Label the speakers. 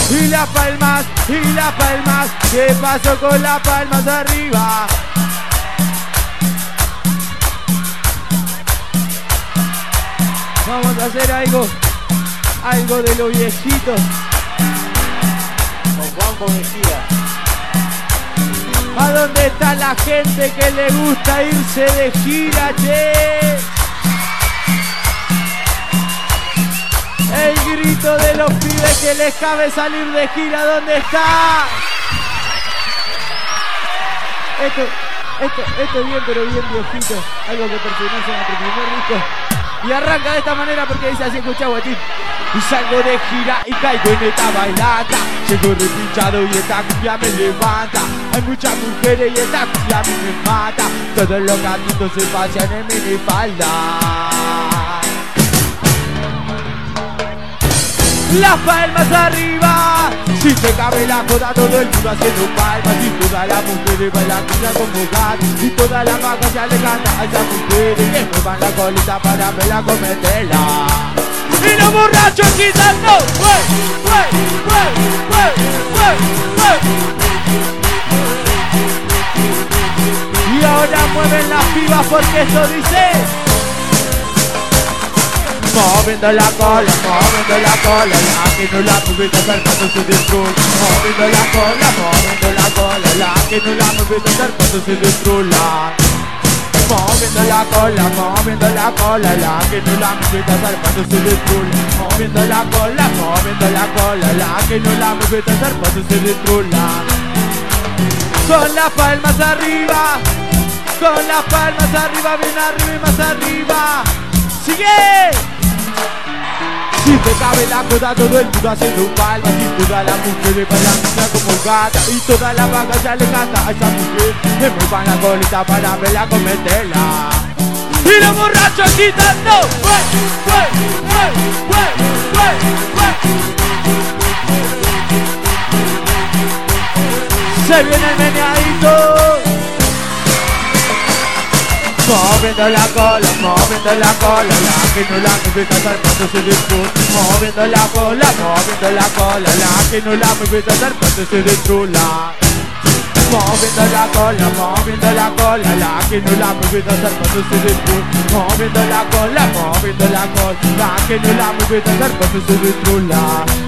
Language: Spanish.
Speaker 1: y las palmas, y las palmas. ¿Qué pasó con las palmas arriba? Vamos a hacer algo de los viejitos.
Speaker 2: Con Juan Conejía.
Speaker 1: ¿A dónde está la gente que le gusta irse de gira, che? El grito de los pibes que les cabe salir de gira, ¿dónde está? Esto es bien, pero bien viejito. Algo que pertenece a nuestro primer disco. Y arranca de esta manera porque dice así, escucha, guatín. Y salgo de gira y caigo en esta bailata. Llego repinchado y esta cumbia me levanta. Hay muchas mujeres y esta cumbia a mí me mata. Todos los gatitos se pasean en minifalda. Las palmas arriba, si se cabe la joda todo el mundo haciendo palmas. Y todas las mujeres bailan cumbia como gatos. Y todas las vacas ya le cantan a esas mujeres que muevan la colita para verla cometerla. Y los borrachos quitando, y ahora mueven las pibas porque esto dice: moviendo la cola, la que no la mueve acercándose del troll. Moviendo la cola, la que no la mueve acercándose del troll. Moviendo la cola, la que no la mueve acercándose del troll. Moviendo la cola, la que no la mueve acercándose del troll. Con las palmas arriba, bien arriba y más arriba. ¡Sigue! Si te cabe la coda, todo el mundo haciendo palmas. Y todas las mujeres bailan como gata. Y todas las vacas ya le canta a esa mujer que muevan la colita para verla cometerla. Y los borrachos quitando, se viene el meneadito. Moviendo la cola, la que no la mueve acercándose del troll. Moviendo la cola, la que no la mueve acercándose del troll. Moviendo la cola, la que no la mueve acercándose del troll. Moviendo la cola, la que no la mueve acercándose del troll.